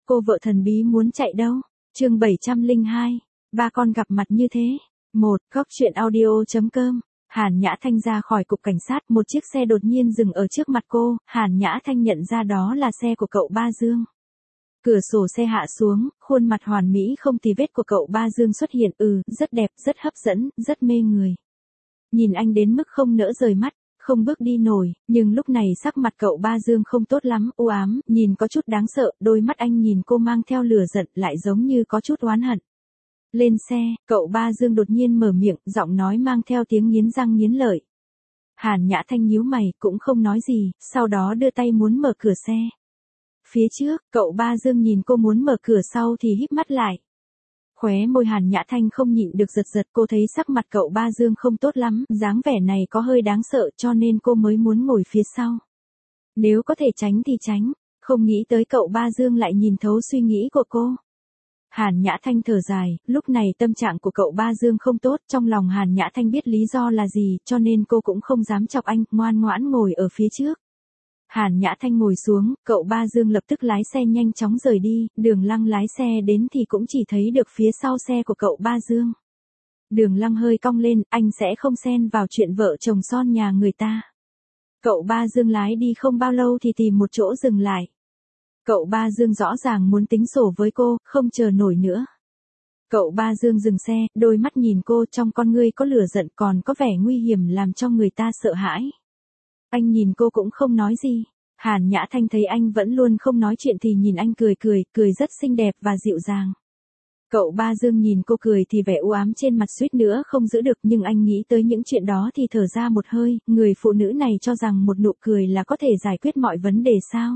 Cô vợ thần bí muốn chạy đâu? Chương 702. Ba con gặp mặt như thế. Góc truyện audio.com. Hàn Nhã Thanh ra khỏi cục cảnh sát, một chiếc xe đột nhiên dừng ở trước mặt cô, Hàn Nhã Thanh nhận ra đó là xe của cậu Ba Dương. Cửa sổ xe hạ xuống, khuôn mặt hoàn mỹ không tì vết của cậu Ba Dương xuất hiện, rất đẹp, rất hấp dẫn, rất mê người. Nhìn anh đến mức không nỡ rời mắt, không bước đi nổi, nhưng lúc này sắc mặt cậu Ba Dương không tốt lắm, u ám, nhìn có chút đáng sợ, đôi mắt anh nhìn cô mang theo lửa giận, lại giống như có chút oán hận. Lên xe, cậu Ba Dương đột nhiên mở miệng, giọng nói mang theo tiếng nghiến răng nghiến lợi. Hàn Nhã Thanh nhíu mày, cũng không nói gì, sau đó đưa tay muốn mở cửa xe. Phía trước, cậu Ba Dương nhìn cô muốn mở cửa sau thì híp mắt lại. Khóe môi Hàn Nhã Thanh không nhịn được giật giật, cô thấy sắc mặt cậu Ba Dương không tốt lắm, dáng vẻ này có hơi đáng sợ cho nên cô mới muốn ngồi phía sau. Nếu có thể tránh thì tránh, không nghĩ tới cậu Ba Dương lại nhìn thấu suy nghĩ của cô. Hàn Nhã Thanh thở dài, lúc này tâm trạng của cậu Ba Dương không tốt, trong lòng Hàn Nhã Thanh biết lý do là gì, cho nên cô cũng không dám chọc anh, ngoan ngoãn ngồi ở phía trước. Hàn Nhã Thanh ngồi xuống, cậu Ba Dương lập tức lái xe nhanh chóng rời đi, Đường Lăng lái xe đến thì cũng chỉ thấy được phía sau xe của cậu Ba Dương. Đường Lăng hơi cong lên, anh sẽ không xen vào chuyện vợ chồng son nhà người ta. Cậu Ba Dương lái đi không bao lâu thì tìm một chỗ dừng lại. Cậu Ba Dương rõ ràng muốn tính sổ với cô, không chờ nổi nữa. Cậu Ba Dương dừng xe, đôi mắt nhìn cô, trong con ngươi có lửa giận còn có vẻ nguy hiểm làm cho người ta sợ hãi. Anh nhìn cô cũng không nói gì. Hàn Nhã Thanh thấy anh vẫn luôn không nói chuyện thì nhìn anh cười rất xinh đẹp và dịu dàng. Cậu Ba Dương nhìn cô cười thì vẻ u ám trên mặt suýt nữa không giữ được, nhưng anh nghĩ tới những chuyện đó thì thở ra một hơi, người phụ nữ này cho rằng một nụ cười là có thể giải quyết mọi vấn đề sao?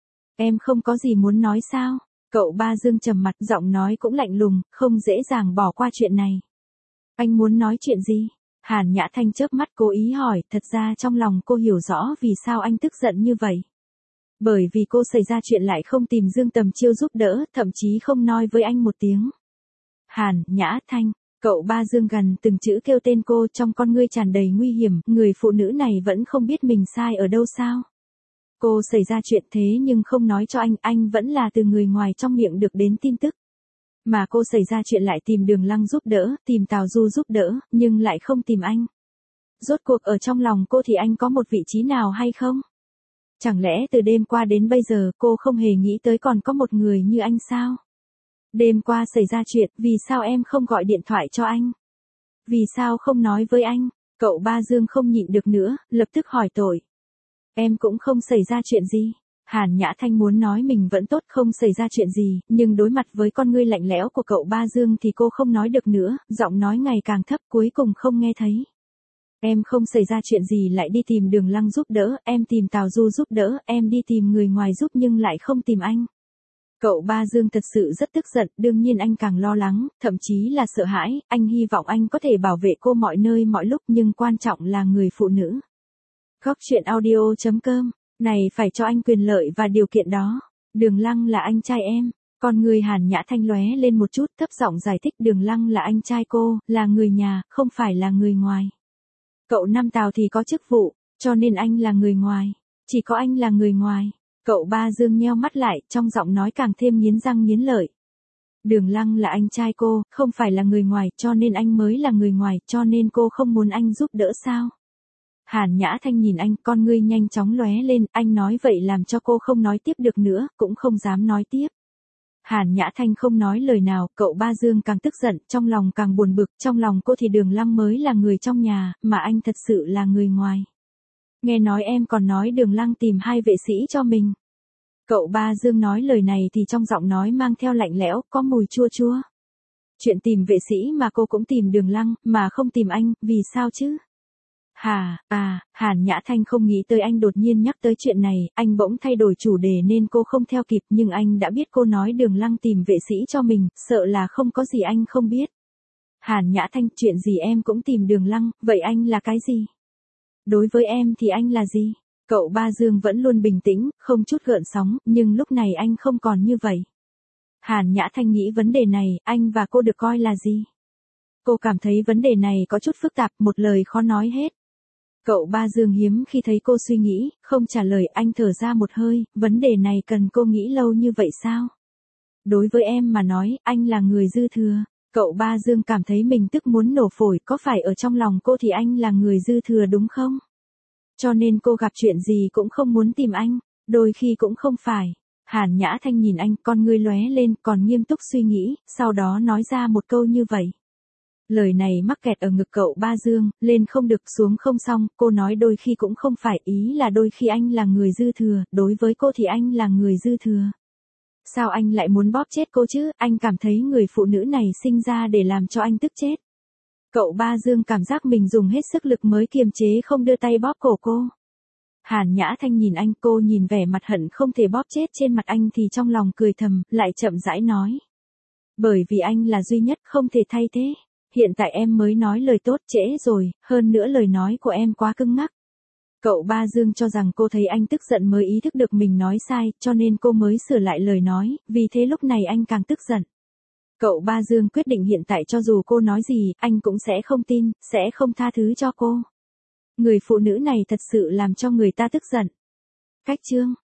Em không có gì muốn nói sao? Cậu Ba Dương trầm mặt, giọng nói cũng lạnh lùng, không dễ dàng bỏ qua chuyện này. Anh muốn nói chuyện gì? Hàn Nhã Thanh chớp mắt cố ý hỏi, thật ra trong lòng cô hiểu rõ vì sao anh tức giận như vậy. Bởi vì cô xảy ra chuyện lại không tìm Dương Tầm Chiêu giúp đỡ, thậm chí không nói với anh một tiếng. Hàn Nhã Thanh, cậu Ba Dương gần từng chữ kêu tên cô, trong con ngươi tràn đầy nguy hiểm, người phụ nữ này vẫn không biết mình sai ở đâu sao. Cô xảy ra chuyện thế nhưng không nói cho anh vẫn là từ người ngoài trong miệng được đến tin tức. Mà cô xảy ra chuyện lại tìm Đường Lăng giúp đỡ, tìm Tào Du giúp đỡ, nhưng lại không tìm anh. Rốt cuộc ở trong lòng cô thì anh có một vị trí nào hay không? Chẳng lẽ từ đêm qua đến bây giờ cô không hề nghĩ tới còn có một người như anh sao? Đêm qua xảy ra chuyện, vì sao em không gọi điện thoại cho anh? Vì sao không nói với anh? Cậu Ba Dương không nhịn được nữa, lập tức hỏi tội. Em cũng không xảy ra chuyện gì. Hàn Nhã Thanh muốn nói mình vẫn tốt, không xảy ra chuyện gì, nhưng đối mặt với con ngươi lạnh lẽo của cậu Ba Dương thì cô không nói được nữa, giọng nói ngày càng thấp cuối cùng không nghe thấy. Em không xảy ra chuyện gì lại đi tìm Đường Lăng giúp đỡ, em tìm Tào Du giúp đỡ, em đi tìm người ngoài giúp nhưng lại không tìm anh. Cậu Ba Dương thật sự rất tức giận, đương nhiên anh càng lo lắng, thậm chí là sợ hãi, anh hy vọng anh có thể bảo vệ cô mọi nơi mọi lúc nhưng quan trọng là người phụ nữ. Góc truyện audio.com. Này phải cho anh quyền lợi và điều kiện đó. Đường Lăng là anh trai em. Con người Hàn Nhã Thanh lóe lên một chút, thấp giọng giải thích, Đường Lăng là anh trai cô, là người nhà, không phải là người ngoài. Cậu Năm Tào thì có chức vụ, cho nên anh là người ngoài. Chỉ có anh là người ngoài. Cậu Ba Dương nheo mắt lại, trong giọng nói càng thêm nghiến răng nghiến lợi. Đường Lăng là anh trai cô, không phải là người ngoài, cho nên anh mới là người ngoài, cho nên cô không muốn anh giúp đỡ sao? Hàn Nhã Thanh nhìn anh, con ngươi nhanh chóng lóe lên, anh nói vậy làm cho cô không nói tiếp được nữa, cũng không dám nói tiếp. Hàn Nhã Thanh không nói lời nào, cậu Ba Dương càng tức giận, trong lòng càng buồn bực, trong lòng cô thì Đường Lăng mới là người trong nhà, mà anh thật sự là người ngoài. Nghe nói em còn nói Đường Lăng tìm 2 vệ sĩ cho mình. Cậu Ba Dương nói lời này thì trong giọng nói mang theo lạnh lẽo, có mùi chua chua. Chuyện tìm vệ sĩ mà cô cũng tìm Đường Lăng, mà không tìm anh, vì sao chứ? Hàn Nhã Thanh không nghĩ tới anh đột nhiên nhắc tới chuyện này, anh bỗng thay đổi chủ đề nên cô không theo kịp, nhưng anh đã biết cô nói Đường Lăng tìm vệ sĩ cho mình, sợ là không có gì anh không biết. Hàn Nhã Thanh, chuyện gì em cũng tìm Đường Lăng, vậy anh là cái gì? Đối với em thì anh là gì? Cậu Ba Dương vẫn luôn bình tĩnh, không chút gợn sóng, nhưng lúc này anh không còn như vậy. Hàn Nhã Thanh nghĩ vấn đề này, anh và cô được coi là gì? Cô cảm thấy vấn đề này có chút phức tạp, một lời khó nói hết. Cậu Ba Dương hiếm khi thấy cô suy nghĩ, không trả lời, anh thở ra một hơi, vấn đề này cần cô nghĩ lâu như vậy sao? Đối với em mà nói, anh là người dư thừa. Cậu Ba Dương cảm thấy mình tức muốn nổ phổi, có phải ở trong lòng cô thì anh là người dư thừa đúng không? Cho nên cô gặp chuyện gì cũng không muốn tìm anh, đôi khi cũng không phải. Hàn Nhã Thanh nhìn anh, con ngươi lóe lên, còn nghiêm túc suy nghĩ, sau đó nói ra một câu như vậy. Lời này mắc kẹt ở ngực cậu Ba Dương, lên không được xuống không xong, cô nói đôi khi cũng không phải, ý là đôi khi anh là người dư thừa, đối với cô thì anh là người dư thừa. Sao anh lại muốn bóp chết cô chứ, anh cảm thấy người phụ nữ này sinh ra để làm cho anh tức chết. Cậu Ba Dương cảm giác mình dùng hết sức lực mới kiềm chế không đưa tay bóp cổ cô. Hàn Nhã Thanh nhìn anh, cô nhìn vẻ mặt hận không thể bóp chết trên mặt anh thì trong lòng cười thầm, lại chậm rãi nói. Bởi vì anh là duy nhất không thể thay thế. Hiện tại em mới nói lời tốt, trễ rồi, hơn nữa lời nói của em quá cứng ngắc. Cậu Ba Dương cho rằng cô thấy anh tức giận mới ý thức được mình nói sai, cho nên cô mới sửa lại lời nói, vì thế lúc này anh càng tức giận. Cậu Ba Dương quyết định hiện tại cho dù cô nói gì, anh cũng sẽ không tin, sẽ không tha thứ cho cô. Người phụ nữ này thật sự làm cho người ta tức giận. Cách chương